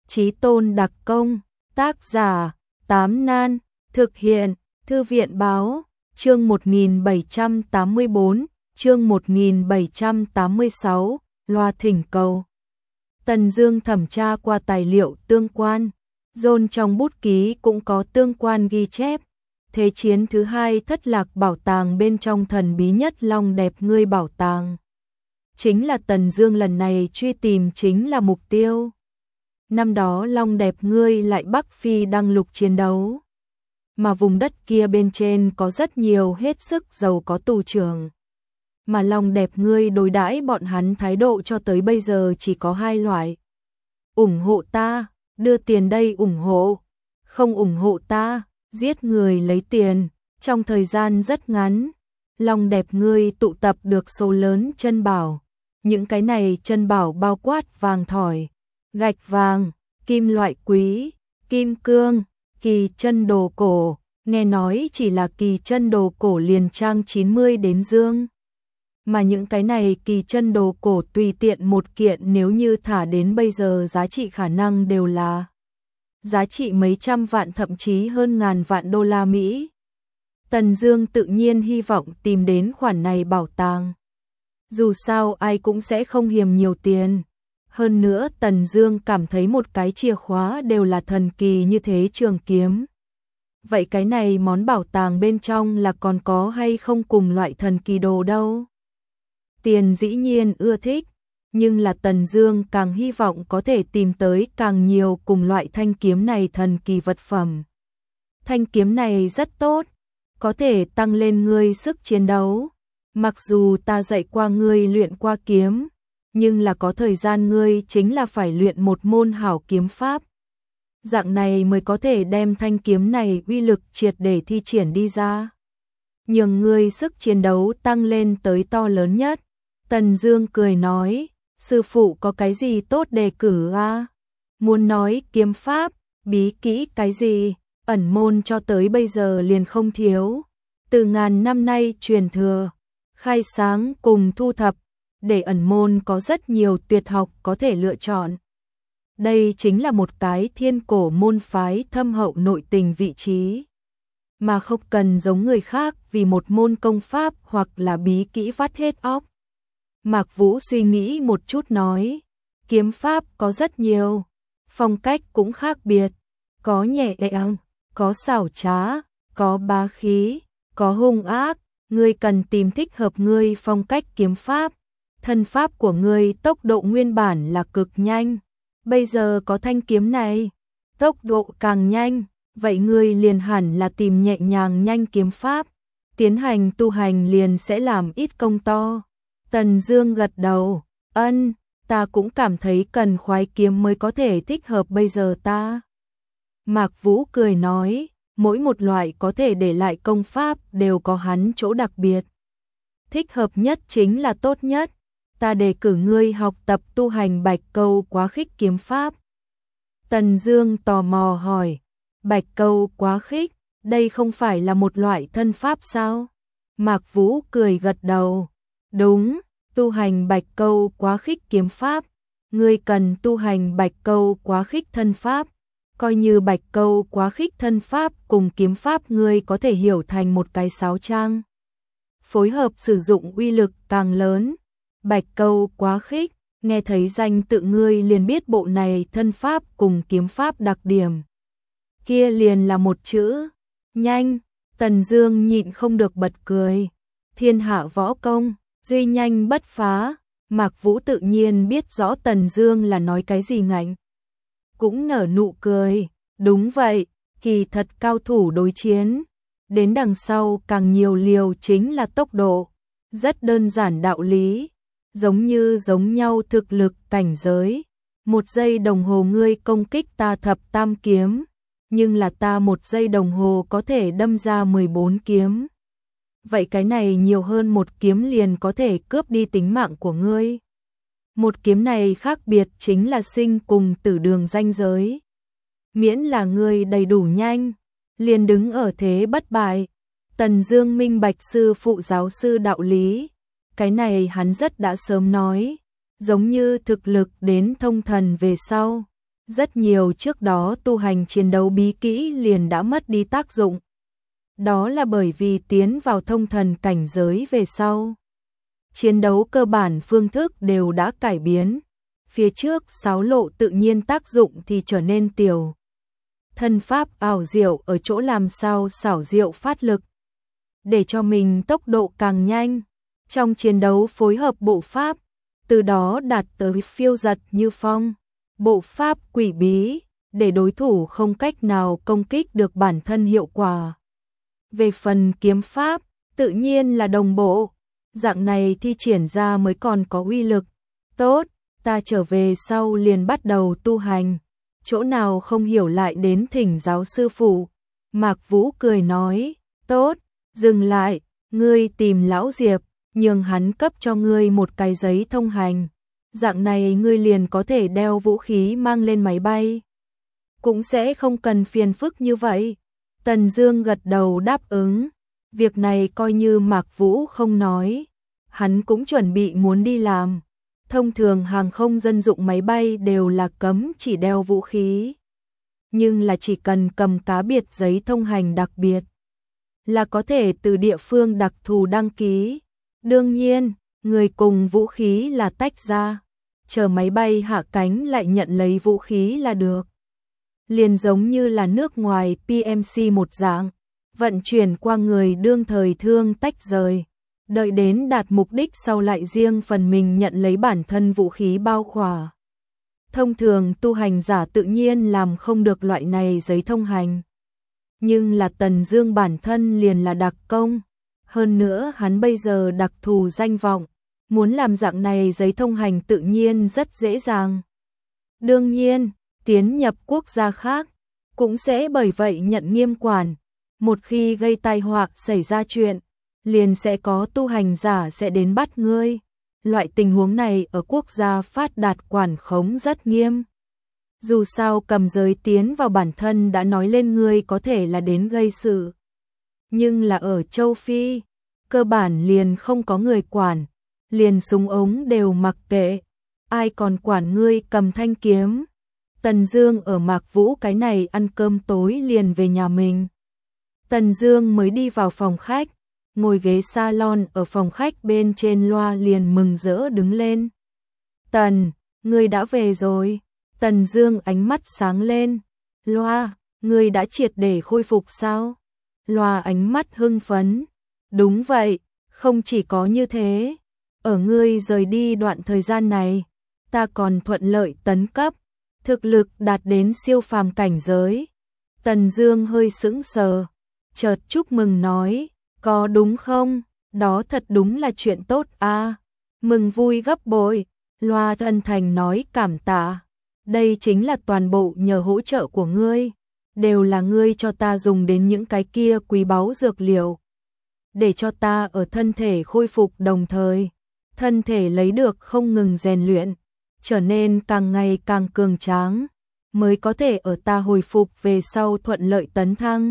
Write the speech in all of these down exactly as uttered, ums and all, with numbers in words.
Chí Tôn đặc công, tác giả, Tám Nan, thực hiện, Thư viện báo, chương một nghìn bảy trăm tám mươi bốn, chương một nghìn bảy trăm tám mươi sáu, loa thỉnh cầu. Tần Dương thẩm tra qua tài liệu tương quan, dồn trong bút ký cũng có tương quan ghi chép. Thế chiến thứ hai thất lạc bảo tàng bên trong thần bí nhất long đẹp ngươi bảo tàng. Chính là Tần Dương lần này truy tìm chính là mục tiêu. Năm đó long đẹp ngươi lại Bắc Phi đăng lục chiến đấu. Mà vùng đất kia bên trên có rất nhiều hết sức giàu có tù trưởng. Mà long đẹp ngươi đối đãi bọn hắn thái độ cho tới bây giờ chỉ có hai loại. Ủng hộ ta, đưa tiền đây ủng hộ. Không ủng hộ ta, giết người lấy tiền. Trong thời gian rất ngắn, long đẹp ngươi tụ tập được số lớn chân bảo. Những cái này chân bảo bao quát vàng thỏi, gạch vàng, kim loại quý, kim cương, kỳ chân đồ cổ. Nghe nói chỉ là kỳ chân đồ cổ liền trang chín mươi đến dương. Mà những cái này kỳ chân đồ cổ tùy tiện một kiện nếu như thả đến bây giờ giá trị khả năng đều là giá trị mấy trăm vạn thậm chí hơn ngàn vạn đô la Mỹ. Tần Dương tự nhiên hy vọng tìm đến khoản này bảo tàng. Dù sao ai cũng sẽ không hiềm nhiều tiền. Hơn nữa Tần Dương cảm thấy một cái chìa khóa đều là thần kỳ như thế trường kiếm. Vậy cái này món bảo tàng bên trong là còn có hay không cùng loại thần kỳ đồ đâu? Tiền dĩ nhiên ưa thích, nhưng là Tần Dương càng hy vọng có thể tìm tới càng nhiều cùng loại thanh kiếm này thần kỳ vật phẩm. Thanh kiếm này rất tốt, có thể tăng lên ngươi sức chiến đấu. Mặc dù ta dạy qua ngươi luyện qua kiếm, nhưng là có thời gian ngươi chính là phải luyện một môn hảo kiếm pháp. Dạng này mới có thể đem thanh kiếm này uy lực triệt để thi triển đi ra. Nhường ngươi sức chiến đấu tăng lên tới to lớn nhất. Tần Dương cười nói, sư phụ có cái gì tốt đề cử a? Muốn nói kiếm pháp, bí kỹ cái gì, ẩn môn cho tới bây giờ liền không thiếu. Từ ngàn năm nay truyền thừa, khai sáng cùng thu thập, để ẩn môn có rất nhiều tuyệt học có thể lựa chọn. Đây chính là một cái thiên cổ môn phái thâm hậu nội tình vị trí, mà không cần giống người khác vì một môn công pháp hoặc là bí kỹ vắt hết óc. Mạc Vũ suy nghĩ một chút nói, kiếm pháp có rất nhiều, phong cách cũng khác biệt, có nhẹ nhàng, có xảo trá, có bá khí, có hung ác, ngươi cần tìm thích hợp ngươi phong cách kiếm pháp. Thân pháp của ngươi tốc độ nguyên bản là cực nhanh, bây giờ có thanh kiếm này, tốc độ càng nhanh, vậy ngươi liền hẳn là tìm nhẹ nhàng nhanh kiếm pháp, tiến hành tu hành liền sẽ làm ít công to. Tần Dương gật đầu, ân, ta cũng cảm thấy cần khoái kiếm mới có thể thích hợp bây giờ ta. Mạc Vũ cười nói, mỗi một loại có thể để lại công pháp đều có hắn chỗ đặc biệt. Thích hợp nhất chính là tốt nhất, ta đề cử ngươi học tập tu hành Bạch Câu Quá Khích kiếm pháp. Tần Dương tò mò hỏi, Bạch Câu Quá Khích, đây không phải là một loại thân pháp sao? Mạc Vũ cười gật đầu, đúng, tu hành Bạch Câu Quá Khích kiếm pháp, ngươi cần tu hành Bạch Câu Quá Khích thân pháp. Coi như Bạch Câu Quá Khích thân pháp cùng kiếm pháp ngươi có thể hiểu thành một cái sáo trang. Phối hợp sử dụng uy lực càng lớn. Bạch Câu Quá Khích, nghe thấy danh tự ngươi liền biết bộ này thân pháp cùng kiếm pháp đặc điểm. Kia liền là một chữ, nhanh. Tần Dương nhịn không được bật cười. Thiên hạ võ công, duy nhanh bất phá. Mạc Vũ tự nhiên biết rõ Tần Dương là nói cái gì ngạnh. Cũng nở nụ cười, đúng vậy, kỳ thật cao thủ đối chiến. Đến đằng sau càng nhiều liều chính là tốc độ. Rất đơn giản đạo lý. Giống như giống nhau thực lực cảnh giới. Một giây đồng hồ ngươi công kích ta thập tam kiếm. Nhưng là ta một giây đồng hồ có thể đâm ra mười bốn kiếm. Vậy cái này nhiều hơn một kiếm liền có thể cướp đi tính mạng của ngươi. Một kiếm này khác biệt chính là sinh cùng tử đường ranh giới. Miễn là ngươi đầy đủ nhanh, liền đứng ở thế bất bại. Tần Dương minh bạch sư phụ giáo sư đạo lý. Cái này hắn rất đã sớm nói, giống như thực lực đến thông thần về sau, Rất nhiều trước đó tu hành chiến đấu bí kỹ liền đã mất đi tác dụng. Đó là bởi vì tiến vào thông thần cảnh giới về sau. Chiến đấu cơ bản phương thức đều đã cải biến. Phía trước sáu lộ tự nhiên tác dụng thì trở nên tiểu. Thân pháp ảo diệu ở chỗ làm sao xảo diệu phát lực. Để cho mình tốc độ càng nhanh. Trong chiến đấu phối hợp bộ pháp. Từ đó đạt tới phiêu giật như phong. Bộ pháp quỷ bí. Để đối thủ không cách nào công kích được bản thân hiệu quả. Về phần kiếm pháp, tự nhiên là đồng bộ. Dạng này thi triển ra mới còn có uy lực. Tốt, ta trở về sau liền bắt đầu tu hành. Chỗ nào không hiểu lại đến thỉnh giáo sư phụ. Mạc Vũ cười nói, tốt, dừng lại, ngươi tìm lão Diệp, nhường hắn cấp cho ngươi một cái giấy thông hành. Dạng này ngươi liền có thể đeo vũ khí mang lên máy bay. Cũng sẽ không cần phiền phức như vậy. Tần Dương gật đầu đáp ứng. Việc này coi như Mạc Vũ không nói. Hắn cũng chuẩn bị muốn đi làm. Thông thường hàng không dân dụng máy bay đều là cấm chỉ đeo vũ khí. Nhưng là chỉ cần cầm cá biệt giấy thông hành đặc biệt. Là có thể từ địa phương đặc thù đăng ký. Đương nhiên, người cùng vũ khí là tách ra. Chờ máy bay hạ cánh lại nhận lấy vũ khí là được. Liền giống như là nước ngoài pê em xê một dạng, vận chuyển qua người đương thời thương tách rời, đợi đến đạt mục đích sau lại riêng phần mình nhận lấy bản thân vũ khí bao khỏa. Thông thường tu hành giả tự nhiên làm không được loại này giấy thông hành. Nhưng là Tần Dương bản thân liền là đặc công, hơn nữa hắn bây giờ đặc thù danh vọng, muốn làm dạng này giấy thông hành tự nhiên rất dễ dàng. Đương nhiên, tiến nhập quốc gia khác, cũng sẽ bởi vậy nhận nghiêm quản. Một khi gây tai họa xảy ra chuyện, liền sẽ có tu hành giả sẽ đến bắt ngươi. Loại tình huống này ở quốc gia phát đạt quản khống rất nghiêm. Dù sao cầm giới tiến vào bản thân đã nói lên ngươi có thể là đến gây sự. Nhưng là ở châu Phi, cơ bản liền không có người quản, liền súng ống đều mặc kệ. Ai còn quản ngươi cầm thanh kiếm. Tần Dương ở Mạc Vũ cái này ăn cơm tối liền về nhà mình. Tần Dương mới đi vào phòng khách, ngồi ghế salon ở phòng khách bên trên loa liền mừng rỡ đứng lên. Tần, ngươi đã về rồi. Tần Dương ánh mắt sáng lên. Loa, ngươi đã triệt để khôi phục sao? Loa ánh mắt hưng phấn. Đúng vậy, không chỉ có như thế. Ở ngươi rời đi đoạn thời gian này, ta còn thuận lợi tấn cấp. Thực lực đạt đến siêu phàm cảnh giới. Tần Dương hơi sững sờ, chợt chúc mừng nói, có đúng không? Đó thật đúng là chuyện tốt a. À. Mừng vui gấp bội. Loa thân thành nói cảm tạ. Đây chính là toàn bộ nhờ hỗ trợ của ngươi, đều là ngươi cho ta dùng đến những cái kia quý báu dược liệu, để cho ta ở thân thể khôi phục đồng thời, thân thể lấy được không ngừng rèn luyện, trở nên càng ngày càng cường tráng, mới có thể ở ta hồi phục về sau thuận lợi tấn thăng.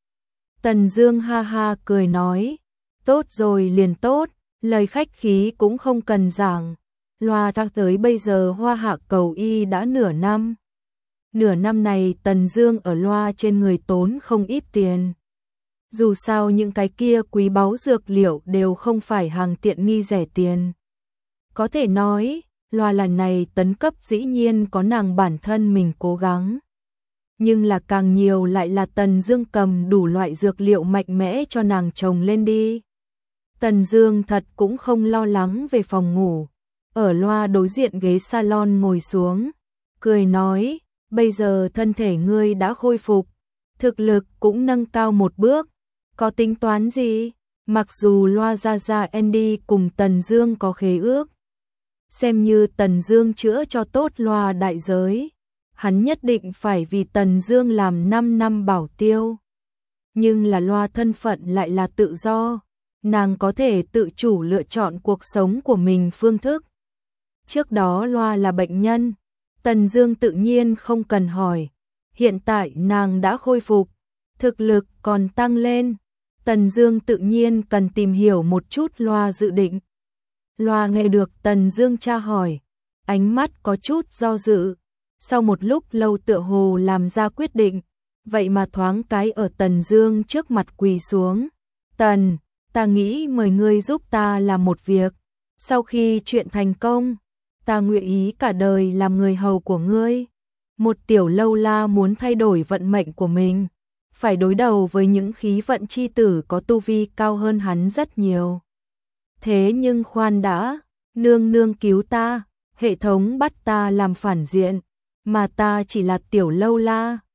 Tần Dương ha ha cười nói, tốt rồi liền tốt, lời khách khí cũng không cần giảng. Loa thăng tới bây giờ Hoa Hạ cầu y đã nửa năm. Nửa năm này Tần Dương ở Loa trên người tốn không ít tiền. Dù sao những cái kia quý báu dược liệu đều không phải hàng tiện nghi rẻ tiền. Có thể nói, Loa lần này tấn cấp dĩ nhiên có nàng bản thân mình cố gắng. Nhưng là càng nhiều lại là Tần Dương cầm đủ loại dược liệu mạnh mẽ cho nàng trồng lên đi. Tần Dương thật cũng không lo lắng về phòng ngủ. Ở Loa đối diện ghế salon ngồi xuống, cười nói, bây giờ thân thể ngươi đã khôi phục, thực lực cũng nâng cao một bước, có tính toán gì? Mặc dù Loa ra ra Andy cùng Tần Dương có khế ước, xem như Tần Dương chữa cho tốt Loa đại giới, hắn nhất định phải vì Tần Dương làm năm năm bảo tiêu. Nhưng là Loa thân phận lại là tự do, nàng có thể tự chủ lựa chọn cuộc sống của mình phương thức. Trước đó Loa là bệnh nhân, Tần Dương tự nhiên không cần hỏi. Hiện tại nàng đã khôi phục, thực lực còn tăng lên. Tần Dương tự nhiên cần tìm hiểu một chút Loa dự định. Loa nghe được Tần Dương tra hỏi, ánh mắt có chút do dự. sau một lúc lâu tựa hồ làm ra quyết định, vậy mà thoáng cái ở Tần Dương trước mặt quỳ xuống. Tần, ta nghĩ mời ngươi giúp ta làm một việc. Sau khi chuyện thành công, ta nguyện ý cả đời làm người hầu của ngươi. Một tiểu lâu la muốn thay đổi vận mệnh của mình, phải đối đầu với những khí vận chi tử có tu vi cao hơn hắn rất nhiều. Thế nhưng khoan đã, nương nương cứu ta, hệ thống bắt ta làm phản diện, mà ta chỉ là tiểu lâu la,